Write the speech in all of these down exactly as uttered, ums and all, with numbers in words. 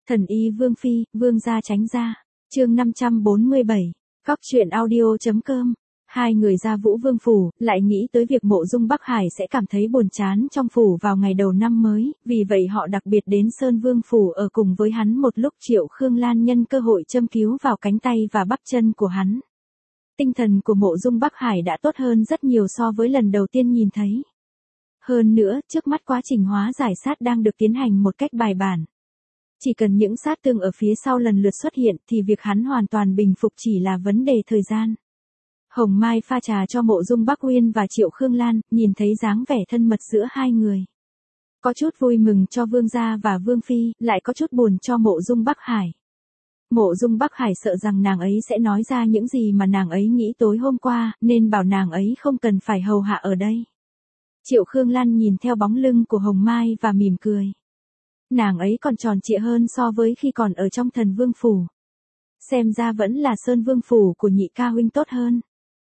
Thần y Vương Phi, Vương gia tránh ra. Chương năm trăm bốn mươi bảy. Cóc truyện audio.com. Hai người ra Vũ Vương phủ, lại nghĩ tới việc Mộ Dung Bắc Hải sẽ cảm thấy buồn chán trong phủ vào ngày đầu năm mới, vì vậy họ đặc biệt đến Sơn Vương phủ ở cùng với hắn một lúc. Triệu Khương Lan nhân cơ hội châm cứu vào cánh tay và bắp chân của hắn. Tinh thần của Mộ Dung Bắc Hải đã tốt hơn rất nhiều so với lần đầu tiên nhìn thấy. Hơn nữa, trước mắt quá trình hóa giải sát đang được tiến hành một cách bài bản. Chỉ cần những sát thương ở phía sau lần lượt xuất hiện thì việc hắn hoàn toàn bình phục chỉ là vấn đề thời gian. Hồng Mai pha trà cho Mộ Dung Bắc Uyên và Triệu Khương Lan, nhìn thấy dáng vẻ thân mật giữa hai người. Có chút vui mừng cho Vương gia và Vương Phi, lại có chút buồn cho Mộ Dung Bắc Hải. Mộ Dung Bắc Hải sợ rằng nàng ấy sẽ nói ra những gì mà nàng ấy nghĩ tối hôm qua, nên bảo nàng ấy không cần phải hầu hạ ở đây. Triệu Khương Lan nhìn theo bóng lưng của Hồng Mai và mỉm cười. Nàng ấy còn tròn trịa hơn so với khi còn ở trong Thần Vương phủ. Xem ra vẫn là Sơn Vương phủ của nhị ca huynh tốt hơn.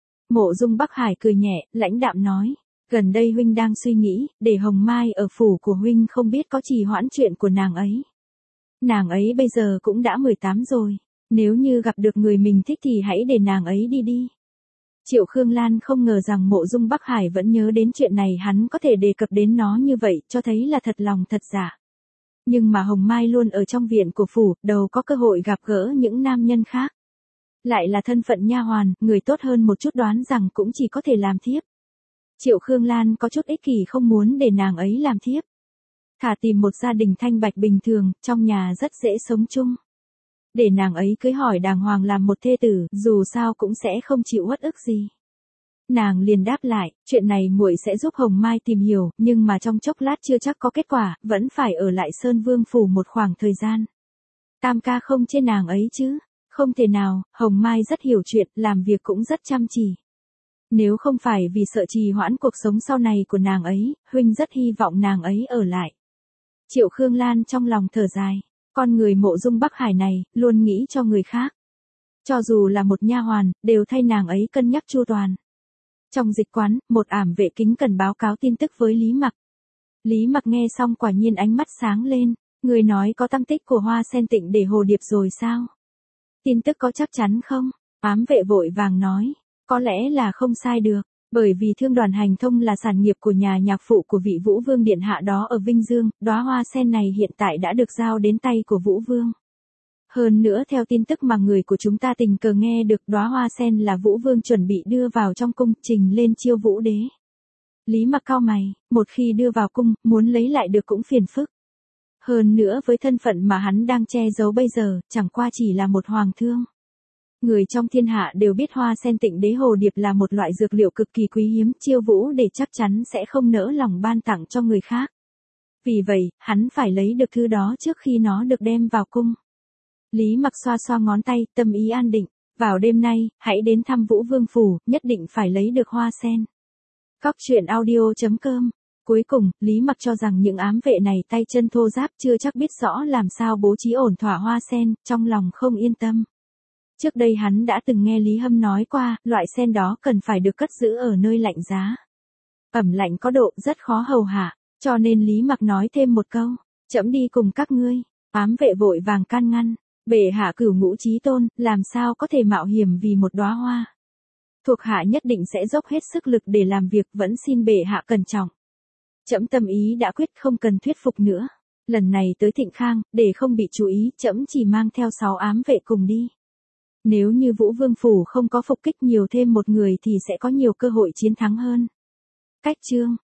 Mộ Dung Bắc Hải cười nhẹ, lãnh đạm nói, gần đây huynh đang suy nghĩ, để Hồng Mai ở phủ của huynh không biết có trì hoãn chuyện của nàng ấy. Nàng ấy bây giờ cũng đã mười tám rồi, nếu như gặp được người mình thích thì hãy để nàng ấy đi đi. Triệu Khương Lan không ngờ rằng Mộ Dung Bắc Hải vẫn nhớ đến chuyện này, hắn có thể đề cập đến nó như vậy, cho thấy là thật lòng thật giả. Nhưng mà Hồng Mai luôn ở trong viện của phủ, đâu có cơ hội gặp gỡ những nam nhân khác. Lại là thân phận nha hoàn, người tốt hơn một chút đoán rằng cũng chỉ có thể làm thiếp. Triệu Khương Lan có chút ích kỷ không muốn để nàng ấy làm thiếp. Thà tìm một gia đình thanh bạch bình thường, trong nhà rất dễ sống chung. Để nàng ấy cưới hỏi đàng hoàng làm một thê tử, dù sao cũng sẽ không chịu uất ức gì. Nàng liền đáp lại, chuyện này muội sẽ giúp Hồng Mai tìm hiểu, nhưng mà trong chốc lát chưa chắc có kết quả, vẫn phải ở lại Sơn Vương phủ một khoảng thời gian. Tam ca không chê nàng ấy chứ? Không thể nào, Hồng Mai rất hiểu chuyện, làm việc cũng rất chăm chỉ. Nếu không phải vì sợ trì hoãn cuộc sống sau này của nàng ấy, huynh rất hy vọng nàng ấy ở lại. Triệu Khương Lan trong lòng thở dài, con người Mộ Dung Bắc Hải này, luôn nghĩ cho người khác. Cho dù là một nha hoàn, đều thay nàng ấy cân nhắc chu toàn. Trong dịch quán, một ảm vệ kính cần báo cáo tin tức với Lý Mặc. Lý Mặc nghe xong quả nhiên ánh mắt sáng lên, người nói có tăm tích của Hoa Sen Tịnh để Hồ Điệp rồi sao? Tin tức có chắc chắn không? Ám vệ vội vàng nói, có lẽ là không sai được, bởi vì Thương Đoàn Hành Thông là sản nghiệp của nhà nhạc phụ của vị Vũ Vương điện hạ đó ở Vinh Dương, đóa hoa sen này hiện tại đã được giao đến tay của Vũ Vương. Hơn nữa theo tin tức mà người của chúng ta tình cờ nghe được, đóa hoa sen là Vũ Vương chuẩn bị đưa vào trong cung trình lên chiêu Vũ đế. Lý Mặc cau mày, một khi đưa vào cung, muốn lấy lại được cũng phiền phức. Hơn nữa với thân phận mà hắn đang che giấu bây giờ, chẳng qua chỉ là một hoàng thương. Người trong thiên hạ đều biết Hoa Sen Tịnh đế Hồ Điệp là một loại dược liệu cực kỳ quý hiếm, chiêu Vũ để chắc chắn sẽ không nỡ lòng ban tặng cho người khác. Vì vậy, hắn phải lấy được thứ đó trước khi nó được đem vào cung. Lý Mặc xoa xoa ngón tay, tâm ý an định, vào đêm nay, hãy đến thăm Vũ Vương phủ, nhất định phải lấy được hoa sen. Cóc truyện audio.com. Cuối cùng, Lý Mặc cho rằng những ám vệ này tay chân thô ráp, chưa chắc biết rõ làm sao bố trí ổn thỏa hoa sen, trong lòng không yên tâm. Trước đây hắn đã từng nghe Lý Hâm nói qua, loại sen đó cần phải được cất giữ ở nơi lạnh giá. Ẩm lạnh có độ, rất khó hầu hạ, cho nên Lý Mặc nói thêm một câu, trẫm đi cùng các ngươi. Ám vệ vội vàng can ngăn, bệ hạ cửu ngũ chí tôn, làm sao có thể mạo hiểm vì một đóa hoa. Thuộc hạ nhất định sẽ dốc hết sức lực để làm việc, vẫn xin bệ hạ cẩn trọng. Trẫm tâm ý đã quyết, không cần thuyết phục nữa. Lần này tới Thịnh Khang, để không bị chú ý, trẫm chỉ mang theo sáu ám vệ cùng đi. Nếu như Vũ Vương phủ không có phục kích nhiều thêm một người thì sẽ có nhiều cơ hội chiến thắng hơn. Cách chương